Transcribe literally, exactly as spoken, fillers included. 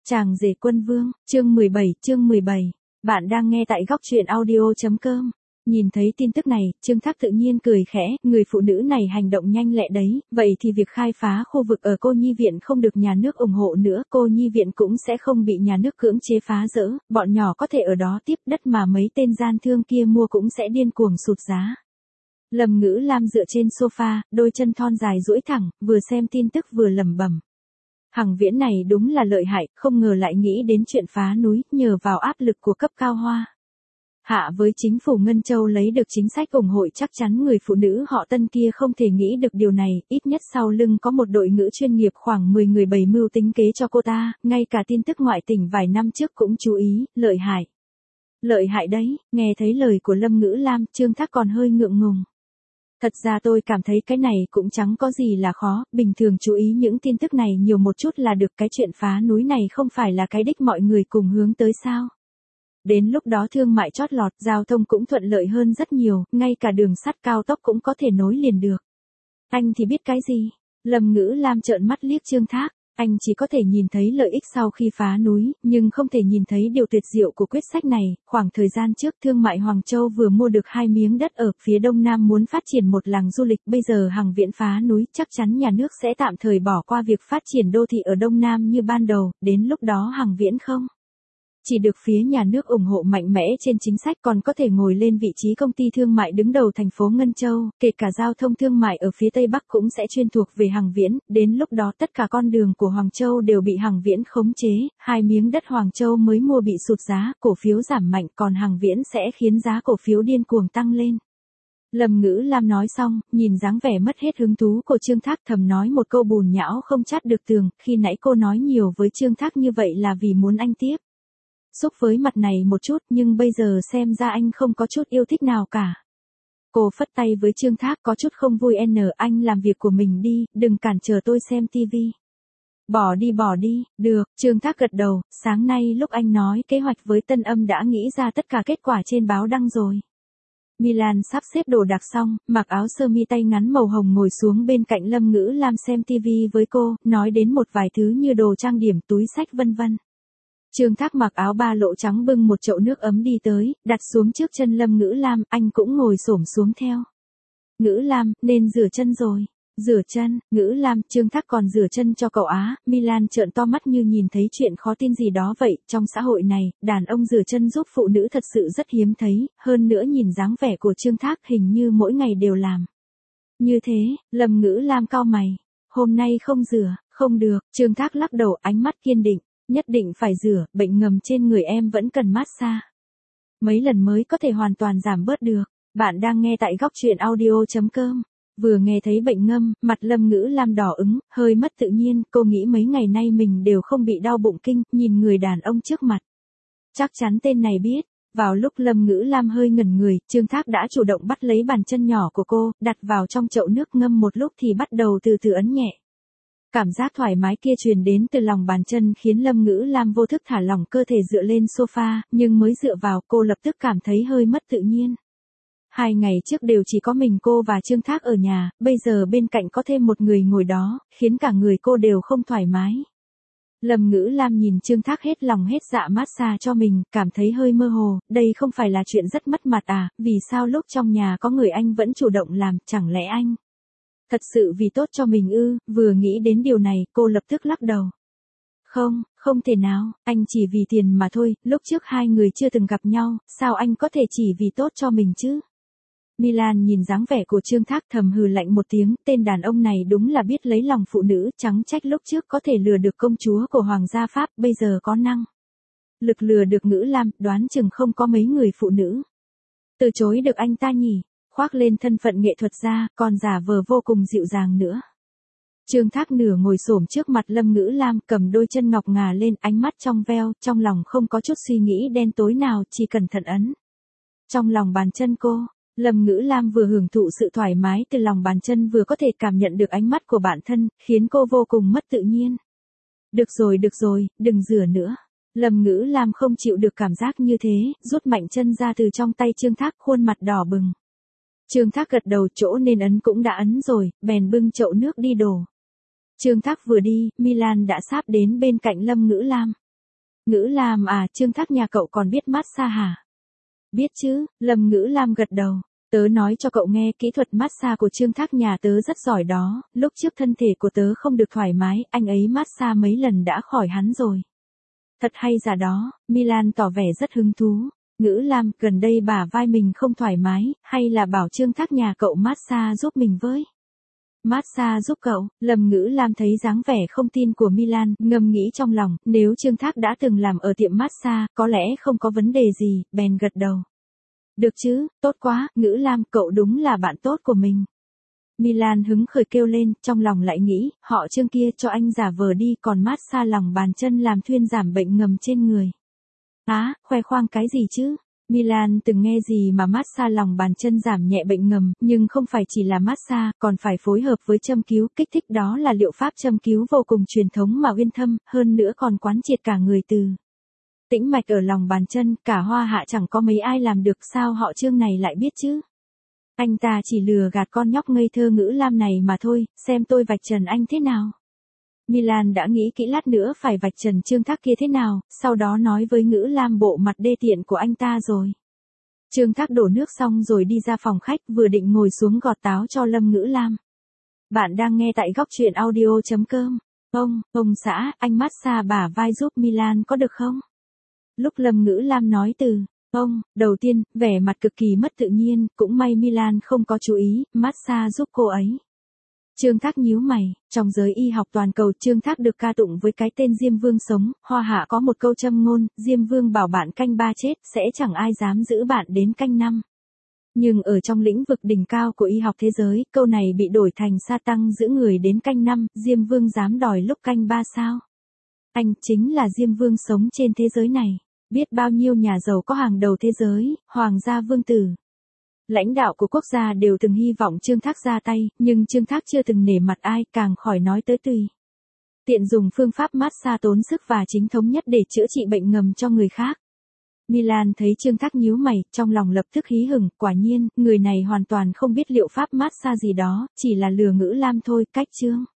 Chàng rể quân vương, chương mười bảy, chương mười bảy. Bạn đang nghe tại góc truyện audio chấm com. Nhìn thấy tin tức này, Trương Thác tự nhiên cười khẽ, người phụ nữ này hành động nhanh lẹ đấy, vậy thì việc khai phá khu vực ở Cô Nhi Viện không được nhà nước ủng hộ nữa, Cô Nhi Viện cũng sẽ không bị nhà nước cưỡng chế phá dỡ, bọn nhỏ có thể ở đó tiếp, đất mà mấy tên gian thương kia mua cũng sẽ điên cuồng sụt giá. Lâm Ngữ Lam dựa trên sofa, đôi chân thon dài duỗi thẳng, vừa xem tin tức vừa lẩm bẩm. Hằng Viễn này đúng là lợi hại, không ngờ lại nghĩ đến chuyện phá núi, nhờ vào áp lực của cấp cao hoa hạ với chính phủ Ngân Châu lấy được chính sách ủng hộ, chắc chắn người phụ nữ họ Tân kia không thể nghĩ được điều này, ít nhất sau lưng có một đội ngũ chuyên nghiệp khoảng mười người bày mưu tính kế cho cô ta, ngay cả tin tức ngoại tỉnh vài năm trước cũng chú ý, lợi hại. Lợi hại đấy, nghe thấy lời của Lâm Ngữ Lam, Trương Thác còn hơi ngượng ngùng. Thật ra tôi cảm thấy cái này cũng chẳng có gì là khó, bình thường chú ý những tin tức này nhiều một chút là được, cái chuyện phá núi này không phải là cái đích mọi người cùng hướng tới sao. Đến lúc đó thương mại chót lọt, giao thông cũng thuận lợi hơn rất nhiều, ngay cả đường sắt cao tốc cũng có thể nối liền được. Anh thì biết cái gì? Lâm Ngữ Lam trợn mắt liếc Trương Thác. Anh chỉ có thể nhìn thấy lợi ích sau khi phá núi, nhưng không thể nhìn thấy điều tuyệt diệu của quyết sách này. Khoảng thời gian trước thương mại Hoàng Châu vừa mua được hai miếng đất ở phía đông nam muốn phát triển một làng du lịch. Bây giờ Hằng Viễn phá núi, chắc chắn nhà nước sẽ tạm thời bỏ qua việc phát triển đô thị ở đông nam như ban đầu, đến lúc đó Hằng Viễn không chỉ được phía nhà nước ủng hộ mạnh mẽ trên chính sách, còn có thể ngồi lên vị trí công ty thương mại đứng đầu thành phố Ngân Châu, kể cả giao thông thương mại ở phía Tây Bắc cũng sẽ chuyên thuộc về Hằng Viễn, đến lúc đó tất cả con đường của Hoàng Châu đều bị Hằng Viễn khống chế, hai miếng đất Hoàng Châu mới mua bị sụt giá, cổ phiếu giảm mạnh, còn Hằng Viễn sẽ khiến giá cổ phiếu điên cuồng tăng lên. Lâm Ngữ Lam nói xong, nhìn dáng vẻ mất hết hứng thú của Trương Thác, thầm nói một câu bùn nhão không chát được tường, khi nãy cô nói nhiều với Trương Thác như vậy là vì muốn anh tiếp xúc với mặt này một chút, nhưng bây giờ xem ra anh không có chút yêu thích nào cả. Cô phất tay với Trương Thác, có chút không vui, n anh làm việc của mình đi, đừng cản trở tôi xem tivi. Bỏ đi bỏ đi, được, Trương Thác gật đầu, sáng nay lúc anh nói kế hoạch với Tân Âm đã nghĩ ra tất cả kết quả trên báo đăng rồi. Milan sắp xếp đồ đạc xong, mặc áo sơ mi tay ngắn màu hồng ngồi xuống bên cạnh Lâm Ngữ Lam xem tivi với cô, nói đến một vài thứ như đồ trang điểm, túi xách vân vân. Trương Thác mặc áo ba lỗ trắng bưng một chậu nước ấm đi tới, đặt xuống trước chân Lâm Ngữ Lam, anh cũng ngồi xổm xuống theo. Ngữ Lam, nên rửa chân rồi. Rửa chân, Ngữ Lam, Trương Thác còn rửa chân cho cậu á, Milan trợn to mắt như nhìn thấy chuyện khó tin gì đó vậy, trong xã hội này, đàn ông rửa chân giúp phụ nữ thật sự rất hiếm thấy, hơn nữa nhìn dáng vẻ của Trương Thác hình như mỗi ngày đều làm. Như thế, Lâm Ngữ Lam cau mày, hôm nay không rửa, không được, Trương Thác lắc đầu, ánh mắt kiên định. Nhất định phải rửa, bệnh ngầm trên người em vẫn cần massage. Mấy lần mới có thể hoàn toàn giảm bớt được. Bạn đang nghe tại góc truyện audio chấm com. Vừa nghe thấy bệnh ngâm, mặt Lâm Ngữ Lam đỏ ứng, hơi mất tự nhiên, cô nghĩ mấy ngày nay mình đều không bị đau bụng kinh, nhìn người đàn ông trước mặt. Chắc chắn tên này biết. Vào lúc Lâm Ngữ Lam hơi ngẩn người, Trương Thác đã chủ động bắt lấy bàn chân nhỏ của cô, đặt vào trong chậu nước ngâm một lúc thì bắt đầu từ từ ấn nhẹ. Cảm giác thoải mái kia truyền đến từ lòng bàn chân khiến Lâm Ngữ Lam vô thức thả lỏng cơ thể dựa lên sofa, nhưng mới dựa vào cô lập tức cảm thấy hơi mất tự nhiên. Hai ngày trước đều chỉ có mình cô và Trương Thác ở nhà, bây giờ bên cạnh có thêm một người ngồi đó, khiến cả người cô đều không thoải mái. Lâm Ngữ Lam nhìn Trương Thác hết lòng hết dạ massage cho mình, cảm thấy hơi mơ hồ, đây không phải là chuyện rất mất mặt à, vì sao lúc trong nhà có người anh vẫn chủ động làm, chẳng lẽ anh thật sự vì tốt cho mình ư? Vừa nghĩ đến điều này, cô lập tức lắc đầu. Không, không thể nào, anh chỉ vì tiền mà thôi, lúc trước hai người chưa từng gặp nhau, sao anh có thể chỉ vì tốt cho mình chứ? Milan nhìn dáng vẻ của Trương Thác thầm hừ lạnh một tiếng, tên đàn ông này đúng là biết lấy lòng phụ nữ, chẳng trách lúc trước có thể lừa được công chúa của Hoàng gia Pháp, bây giờ có năng lực lừa được Ngữ Lam, đoán chừng không có mấy người phụ nữ từ chối được anh ta nhỉ. Khoác lên thân phận nghệ thuật ra, còn giả vờ vô cùng dịu dàng nữa. Trương Thác nửa ngồi xổm trước mặt Lâm Ngữ Lam, cầm đôi chân ngọc ngà lên, ánh mắt trong veo, trong lòng không có chút suy nghĩ đen tối nào, chỉ cẩn thận ấn trong lòng bàn chân cô. Lâm Ngữ Lam vừa hưởng thụ sự thoải mái từ lòng bàn chân vừa có thể cảm nhận được ánh mắt của bản thân, khiến cô vô cùng mất tự nhiên. Được rồi được rồi, đừng rửa nữa. Lâm Ngữ Lam không chịu được cảm giác như thế, rút mạnh chân ra từ trong tay Trương Thác, khuôn mặt đỏ bừng. Trương Thác gật đầu, chỗ nên ấn cũng đã ấn rồi, bèn bưng chậu nước đi đổ. Trương Thác vừa đi, Milan đã sáp đến bên cạnh Lâm Ngữ Lam. Ngữ Lam à, Trương Thác nhà cậu còn biết massage hả? Biết chứ, Lâm Ngữ Lam gật đầu. Tớ nói cho cậu nghe, kỹ thuật massage của Trương Thác nhà tớ rất giỏi đó, lúc trước thân thể của tớ không được thoải mái, anh ấy massage mấy lần đã khỏi hắn rồi. Thật hay giả đó, Milan tỏ vẻ rất hứng thú. Ngữ Lam, gần đây bả vai mình không thoải mái, hay là bảo Trương Thác nhà cậu massage giúp mình với? Massage giúp cậu, Lâm Ngữ Lam thấy dáng vẻ không tin của Milan, ngầm nghĩ trong lòng, nếu Trương Thác đã từng làm ở tiệm massage, có lẽ không có vấn đề gì, bèn gật đầu. Được chứ, tốt quá, Ngữ Lam, cậu đúng là bạn tốt của mình. Milan hứng khởi kêu lên, trong lòng lại nghĩ, họ Trương kia cho anh giả vờ đi, còn massage lòng bàn chân làm thuyên giảm bệnh ngầm trên người. Á, à, khoe khoang cái gì chứ? Milan từng nghe gì mà massage lòng bàn chân giảm nhẹ bệnh ngầm, nhưng không phải chỉ là massage, còn phải phối hợp với châm cứu, kích thích, đó là liệu pháp châm cứu vô cùng truyền thống mà uyên thâm, hơn nữa còn quán triệt cả người từ tĩnh mạch ở lòng bàn chân, cả Hoa Hạ chẳng có mấy ai làm được, sao họ Trương này lại biết chứ? Anh ta chỉ lừa gạt con nhóc ngây thơ Ngữ Lam này mà thôi, xem tôi vạch trần anh thế nào. Milan đã nghĩ kỹ lát nữa phải vạch trần Trương Thác kia thế nào, sau đó nói với Ngữ Lam bộ mặt đê tiện của anh ta rồi. Trương Thác đổ nước xong rồi đi ra phòng khách, vừa định ngồi xuống gọt táo cho Lâm Ngữ Lam. Bạn đang nghe tại góc truyện audio chấm com. Ông, ông xã, anh massage bả vai giúp Milan có được không? Lúc Lâm Ngữ Lam nói từ ông, đầu tiên, vẻ mặt cực kỳ mất tự nhiên, cũng may Milan không có chú ý, massage giúp cô ấy. Trương Thác nhíu mày, trong giới y học toàn cầu, Trương Thác được ca tụng với cái tên Diêm Vương sống, Hoa Hạ có một câu châm ngôn, Diêm Vương bảo bạn canh ba chết, sẽ chẳng ai dám giữ bạn đến canh năm. Nhưng ở trong lĩnh vực đỉnh cao của y học thế giới, câu này bị đổi thành sa tăng giữ người đến canh năm, Diêm Vương dám đòi lúc canh ba sao? Anh chính là Diêm Vương sống trên thế giới này. Biết bao nhiêu nhà giàu có hàng đầu thế giới, hoàng gia vương tử. Lãnh đạo của quốc gia đều từng hy vọng Trương Thác ra tay, nhưng Trương Thác chưa từng nể mặt ai, càng khỏi nói tới tùy tiện dùng phương pháp massage tốn sức và chính thống nhất để chữa trị bệnh ngầm cho người khác. Milan thấy Trương Thác nhíu mày, trong lòng lập tức hí hửng, quả nhiên, người này hoàn toàn không biết liệu pháp massage gì đó, chỉ là lừa Ngữ Lam thôi, cách Trương